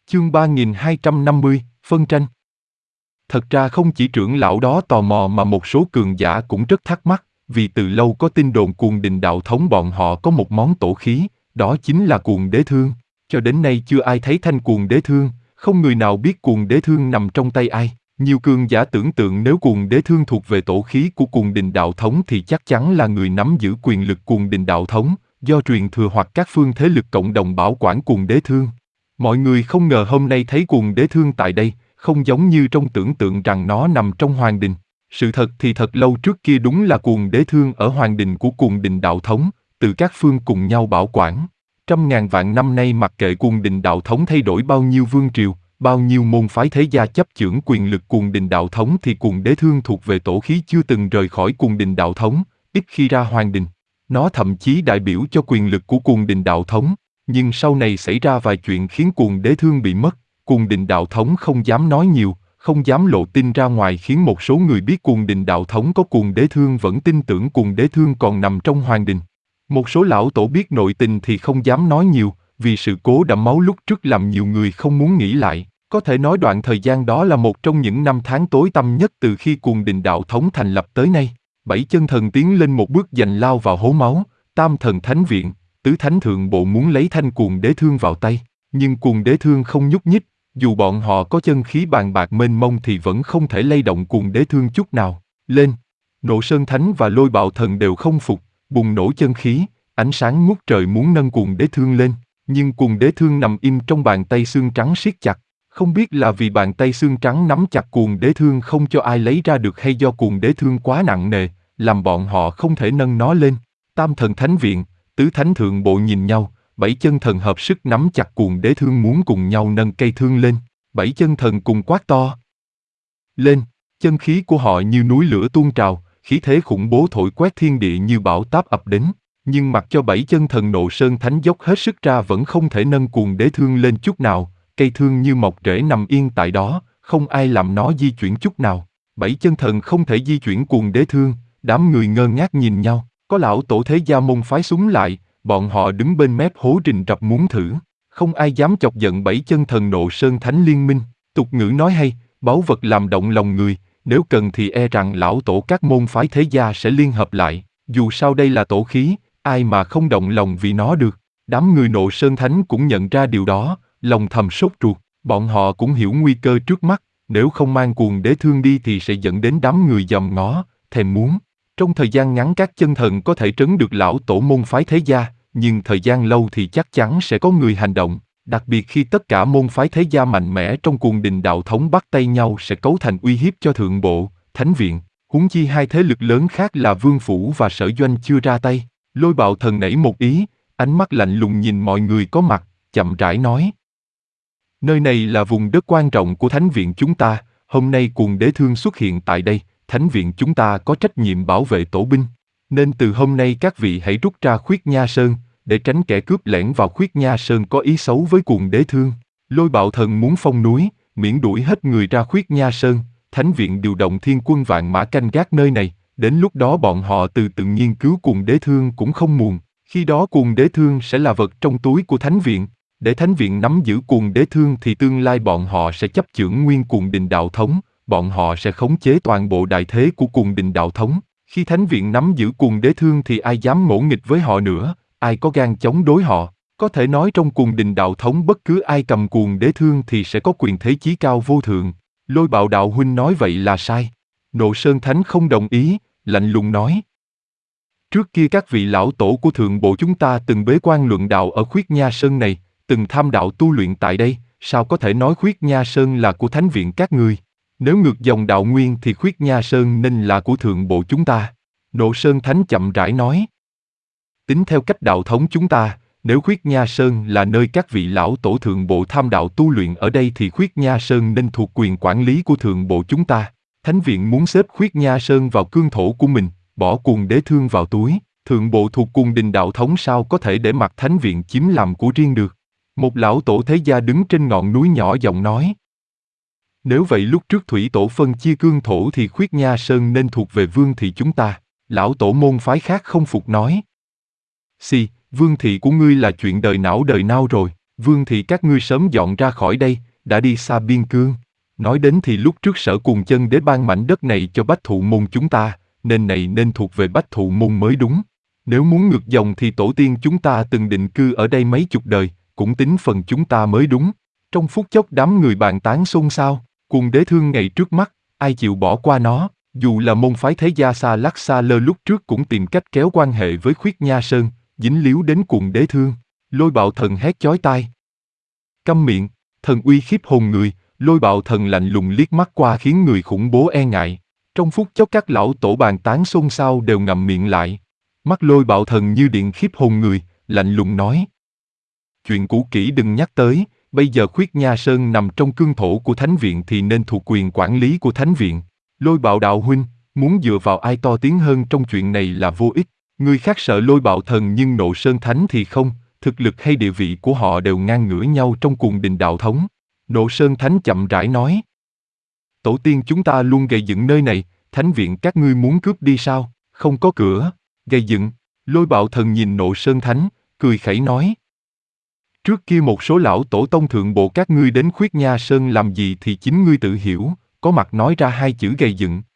Chương 3250, phân tranh. Thật ra không chỉ trưởng lão đó tò mò mà một số cường giả cũng rất thắc mắc, vì từ lâu có tin đồn Cuồng Đình đạo thống bọn họ có một món tổ khí, đó chính là Cuồng Đế Thương. Cho đến nay chưa ai thấy thanh Cuồng Đế Thương, không người nào biết Cuồng Đế Thương nằm trong tay ai. Nhiều cường giả tưởng tượng nếu Cuồng Đế Thương thuộc về tổ khí của Cuồng Đình đạo thống thì chắc chắn là người nắm giữ quyền lực Cuồng Đình đạo thống, do truyền thừa hoặc các phương thế lực cộng đồng bảo quản Cuồng Đế Thương. Mọi người không ngờ hôm nay thấy Cuồng Đế Thương tại đây, không giống như trong tưởng tượng rằng nó nằm trong Hoàng Đình. Sự thật thì thật lâu trước kia đúng là Cuồng Đế Thương ở Hoàng Đình của Cuồng Đình đạo thống, từ các phương cùng nhau bảo quản. Trăm ngàn vạn năm nay mặc kệ Cuồng Đình đạo thống thay đổi bao nhiêu vương triều, bao nhiêu môn phái thế gia chấp chưởng quyền lực Cuồng Đình đạo thống thì Cuồng Đế Thương thuộc về tổ khí chưa từng rời khỏi Cuồng Đình đạo thống, ít khi ra Hoàng Đình. Nó thậm chí đại biểu cho quyền lực của Cuồng Đình đạo thống. Nhưng sau này xảy ra vài chuyện khiến Cuồng Đế Thương bị mất, Cuồng Đình đạo thống không dám nói nhiều, không dám lộ tin ra ngoài khiến một số người biết Cuồng Đình đạo thống có Cuồng Đế Thương vẫn tin tưởng Cuồng Đế Thương còn nằm trong Hoàng Đình. Một số lão tổ biết nội tình thì không dám nói nhiều, vì sự cố đẫm máu lúc trước làm nhiều người không muốn nghĩ lại. Có thể nói đoạn thời gian đó là một trong những năm tháng tối tăm nhất từ khi Cuồng Đình đạo thống thành lập tới nay. Bảy chân thần tiến lên một bước giành lao vào hố máu, Tam thần thánh viện, Tứ thánh thượng bộ muốn lấy thanh Cuồng Đế Thương vào tay, nhưng Cuồng Đế Thương không nhúc nhích, dù bọn họ có chân khí bàn bạc mênh mông thì vẫn không thể lay động Cuồng Đế Thương chút nào. Lên! Nộ Sơn Thánh và Lôi Bạo Thần đều không phục, bùng nổ chân khí, ánh sáng ngút trời muốn nâng Cuồng Đế Thương lên, nhưng Cuồng Đế Thương nằm im trong bàn tay xương trắng siết chặt. Không biết là vì bàn tay xương trắng nắm chặt Cuồng Đế Thương không cho ai lấy ra được hay do Cuồng Đế Thương quá nặng nề, làm bọn họ không thể nâng nó lên. Tam thần thánh viện, Tứ thánh thượng bộ nhìn nhau, bảy chân thần hợp sức nắm chặt Cuồng Đế Thương muốn cùng nhau nâng cây thương lên. Bảy chân thần cùng quát to lên, chân khí của họ như núi lửa tuôn trào, khí thế khủng bố thổi quét thiên địa như bão táp ập đến. Nhưng mặc cho bảy chân thần Nộ Sơn Thánh dốc hết sức ra vẫn không thể nâng Cuồng Đế Thương lên chút nào. Cây thương như mọc rễ nằm yên tại đó, không ai làm nó di chuyển chút nào. Bảy chân thần không thể di chuyển Cuồng Đế Thương, đám người ngơ ngác nhìn nhau. Có lão tổ thế gia môn phái súng lại, bọn họ đứng bên mép hố rình rập muốn thử. Không ai dám chọc giận bảy chân thần Nộ Sơn Thánh liên minh. Tục ngữ nói hay, báu vật làm động lòng người, nếu cần thì e rằng lão tổ các môn phái thế gia sẽ liên hợp lại. Dù sao đây là tổ khí, ai mà không động lòng vì nó được. Đám người Nộ Sơn Thánh cũng nhận ra điều đó, lòng thầm sốt ruột. Bọn họ cũng hiểu nguy cơ trước mắt, nếu không mang Cuồng Đế Thương đi thì sẽ dẫn đến đám người dòm ngó, thèm muốn. Trong thời gian ngắn các chân thần có thể trấn được lão tổ môn phái thế gia, nhưng thời gian lâu thì chắc chắn sẽ có người hành động, đặc biệt khi tất cả môn phái thế gia mạnh mẽ trong Cuồng Đình đạo thống bắt tay nhau sẽ cấu thành uy hiếp cho thượng bộ, thánh viện, huống chi hai thế lực lớn khác là Vương Phủ và Sở Doanh chưa ra tay. Lôi Bạo Thần nảy một ý, ánh mắt lạnh lùng nhìn mọi người có mặt, chậm rãi nói. Nơi này là vùng đất quan trọng của thánh viện chúng ta, hôm nay Cuồng Đế Thương xuất hiện tại đây. Thánh viện chúng ta có trách nhiệm bảo vệ tổ binh, nên từ hôm nay các vị hãy rút ra Khuyết Nha Sơn, để tránh kẻ cướp lẻn vào Khuyết Nha Sơn có ý xấu với Cuồng Đế Thương. Lôi Bạo Thần muốn phong núi, miễn đuổi hết người ra Khuyết Nha Sơn, Thánh viện điều động thiên quân vạn mã canh gác nơi này, đến lúc đó bọn họ từ tự nghiên cứu Cuồng Đế Thương cũng không muộn, khi đó Cuồng Đế Thương sẽ là vật trong túi của Thánh viện. Để Thánh viện nắm giữ Cuồng Đế Thương thì tương lai bọn họ sẽ chấp chưởng nguyên Cuồng Đình đạo thống. Bọn họ sẽ khống chế toàn bộ đại thế của Cuồng Đình đạo thống. Khi Thánh viện nắm giữ Cuồng Đế Thương thì ai dám ngỗ nghịch với họ nữa, ai có gan chống đối họ. Có thể nói trong Cuồng Đình đạo thống bất cứ ai cầm Cuồng Đế Thương thì sẽ có quyền thế chí cao vô thượng. Lôi Bạo đạo huynh nói vậy là sai. Nộ Sơn Thánh không đồng ý, lạnh lùng nói. Trước kia các vị lão tổ của thượng bộ chúng ta từng bế quan luận đạo ở Khuyết Nha Sơn này, từng tham đạo tu luyện tại đây, sao có thể nói Khuyết Nha Sơn là của Thánh viện các ngươi? Nếu ngược dòng đạo nguyên thì Khuyết Nha Sơn nên là của thượng bộ chúng ta. Nộ Sơn Thánh chậm rãi nói. Tính theo cách đạo thống chúng ta, nếu Khuyết Nha Sơn là nơi các vị lão tổ thượng bộ tham đạo tu luyện ở đây thì Khuyết Nha Sơn nên thuộc quyền quản lý của thượng bộ chúng ta. Thánh viện muốn xếp Khuyết Nha Sơn vào cương thổ của mình, bỏ Cuồng Đế Thương vào túi, thượng bộ thuộc Cuồng Đình đạo thống sao có thể để mặc Thánh viện chiếm làm của riêng được. Một lão tổ thế gia đứng trên ngọn núi nhỏ giọng nói. Nếu vậy lúc trước thủy tổ phân chia cương thổ thì Khuyết Nha Sơn nên thuộc về vương thị chúng ta. Lão tổ môn phái khác không phục nói. Vương thị của ngươi là chuyện đời não đời nao rồi. Vương thị các ngươi sớm dọn ra khỏi đây, đã đi xa biên cương. Nói đến thì lúc trước Sở Cuồng Chân Đế ban mảnh đất này cho Bách Thụ Môn chúng ta, nên này nên thuộc về Bách Thụ Môn mới đúng. Nếu muốn ngược dòng thì tổ tiên chúng ta từng định cư ở đây mấy chục đời, cũng tính phần chúng ta mới đúng. Trong phút chốc đám người bàn tán xôn xao, Cuồng Đế thương ngày trước mắt, ai chịu bỏ qua nó, dù là môn phái thế gia xa lắc xa lơ lúc trước cũng tìm cách kéo quan hệ với Khuyết Nha Sơn, dính líu đến Cuồng Đế thương. Lôi Bạo Thần hét chói tai. Câm miệng, thần uy khiếp hồn người, Lôi Bạo Thần lạnh lùng liếc mắt qua khiến người khủng bố e ngại. Trong phút chốc các lão tổ bàn tán xôn xao đều ngậm miệng lại. Mắt Lôi Bạo Thần như điện khiếp hồn người, lạnh lùng nói. Chuyện cũ kỹ đừng nhắc tới, bây giờ Khuyết Nha Sơn nằm trong cương thổ của Thánh Viện thì nên thuộc quyền quản lý của Thánh Viện. Lôi Bạo đạo huynh, muốn dựa vào ai to tiếng hơn trong chuyện này là vô ích. Người khác sợ Lôi Bạo Thần nhưng Nộ Sơn Thánh thì không, thực lực hay địa vị của họ đều ngang ngửa nhau trong cuồng đình đạo thống. Nộ Sơn Thánh chậm rãi nói. Tổ tiên chúng ta luôn gây dựng nơi này, Thánh Viện các ngươi muốn cướp đi sao? Không có cửa, gây dựng. Lôi Bạo Thần nhìn Nộ Sơn Thánh, cười khẩy nói. Trước kia một số lão tổ tông thượng bộ các ngươi đến Khuyết Nha Sơn làm gì thì chính ngươi tự hiểu, có mặt nói ra hai chữ gây dựng,